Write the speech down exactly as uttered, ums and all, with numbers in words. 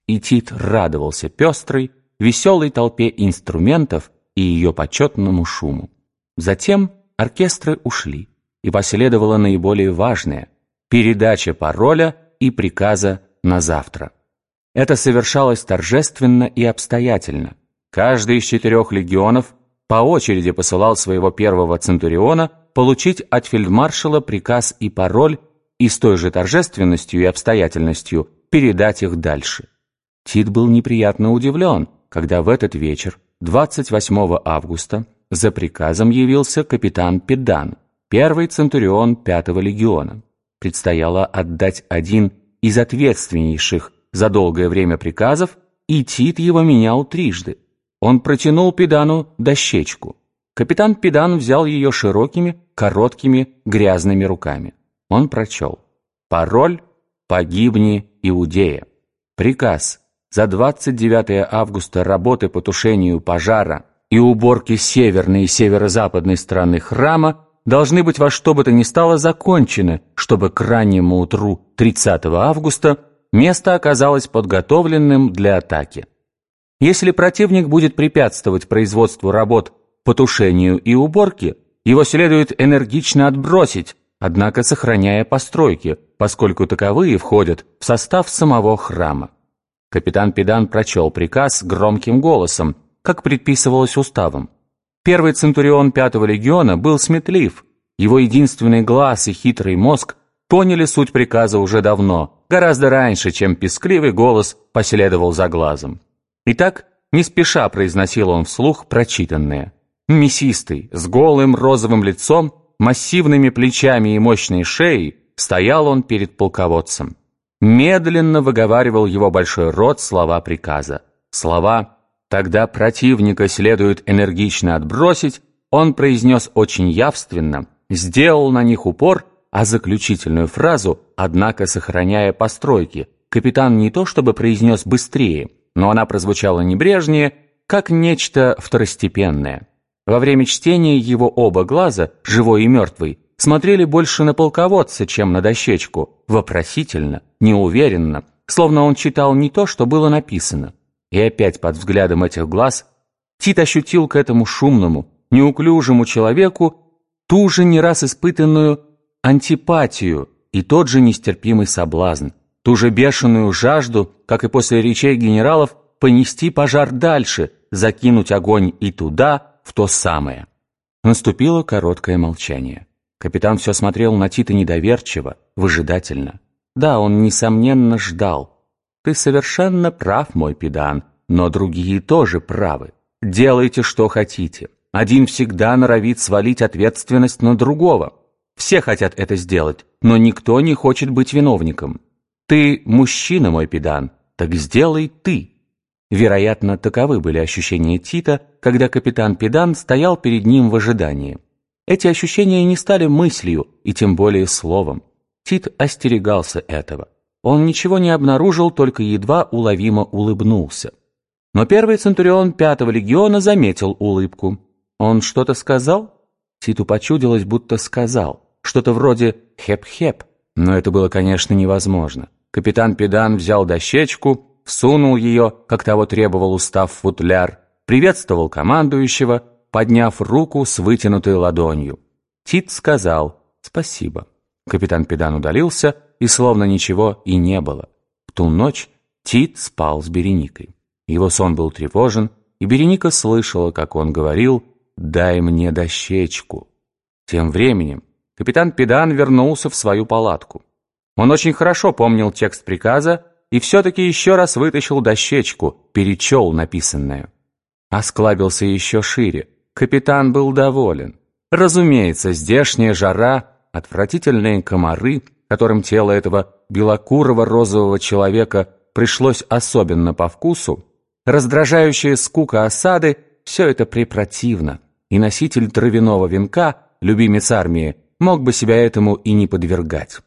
и Тит радовался пестрой, веселой толпе инструментов и ее почетному шуму. Затем оркестры ушли, и последовало наиболее важное – передача пароля и приказа на завтра. Это совершалось торжественно и обстоятельно. Каждый из четырех легионов по очереди посылал своего первого центуриона получить от фельдмаршала приказ и пароль и с той же торжественностью и обстоятельностью передать их дальше. Тит был неприятно удивлен, когда в этот вечер, двадцать восьмого августа, за приказом явился капитан Педан, первый центурион пятого легиона. Предстояло отдать один из ответственнейших за долгое время приказов, и Тит его менял трижды. Он протянул Педану дощечку. Капитан Педан взял ее широкими, короткими, грязными руками. Он прочел: «Пароль: погибни, Иудея». Приказ: за двадцать девятого августа работы по тушению пожара и уборке северной и северо-западной стороны храма должны быть во что бы то ни стало закончены, чтобы к раннему утру тридцатого августа место оказалось подготовленным для атаки. Если противник будет препятствовать производству работ по тушению и уборке, его следует энергично отбросить, однако сохраняя постройки, поскольку таковые входят в состав самого храма. Капитан Педан прочел приказ громким голосом, как предписывалось уставом. Первый центурион пятого легиона был сметлив. Его единственный глаз и хитрый мозг поняли суть приказа уже давно, гораздо раньше, чем пескливый голос последовал за глазом. Итак, не спеша произносил он вслух прочитанное. Мясистый, с голым розовым лицом, массивными плечами и мощной шеей стоял он перед полководцем. Медленно выговаривал его большой рот слова приказа. Слова «тогда противника следует энергично отбросить» он произнес очень явственно, сделал на них упор, а заключительную фразу, однако сохраняя постройки, капитан не то чтобы произнес быстрее, но она прозвучала небрежнее, как нечто второстепенное. Во время чтения его оба глаза, живой и мертвый, смотрели больше на полководца, чем на дощечку, вопросительно, неуверенно, словно он читал не то, что было написано. И опять под взглядом этих глаз Тит ощутил к этому шумному, неуклюжему человеку ту же не раз испытанную антипатию и тот же нестерпимый соблазн, ту же бешеную жажду, как и после речей генералов, понести пожар дальше, закинуть огонь и туда, в то самое. Наступило короткое молчание. Капитан все смотрел на Тита недоверчиво, выжидательно. Да, он, несомненно, ждал. «Ты совершенно прав, мой Педан, но другие тоже правы. Делайте, что хотите. Один всегда норовит свалить ответственность на другого. Все хотят это сделать, но никто не хочет быть виновником. Ты мужчина, мой Педан, так сделай ты». Вероятно, таковы были ощущения Тита, когда капитан Педан стоял перед ним в ожидании. Эти ощущения не стали мыслью и тем более словом. Тит остерегался этого. Он ничего не обнаружил, только едва уловимо улыбнулся. Но первый центурион пятого легиона заметил улыбку. Он что-то сказал? Титу почудилось, будто сказал. Что-то вроде «хеп-хеп». Но это было, конечно, невозможно. Капитан Педан взял дощечку, всунул ее, как того требовал устав, в футляр, приветствовал командующего, подняв руку с вытянутой ладонью. Тит сказал «спасибо». Капитан Педан удалился, и словно ничего и не было. В ту ночь Тит спал с Береникой. Его сон был тревожен, и Береника слышала, как он говорил «дай мне дощечку». Тем временем капитан Педан вернулся в свою палатку. Он очень хорошо помнил текст приказа и все-таки еще раз вытащил дощечку, перечел написанное. Осклабился еще шире. Капитан был доволен. Разумеется, здешняя жара, отвратительные комары, которым тело этого белокурого розового человека пришлось особенно по вкусу, раздражающая скука осады — все это препротивно, и носитель травяного венка, любимец армии, мог бы себя этому и не подвергать.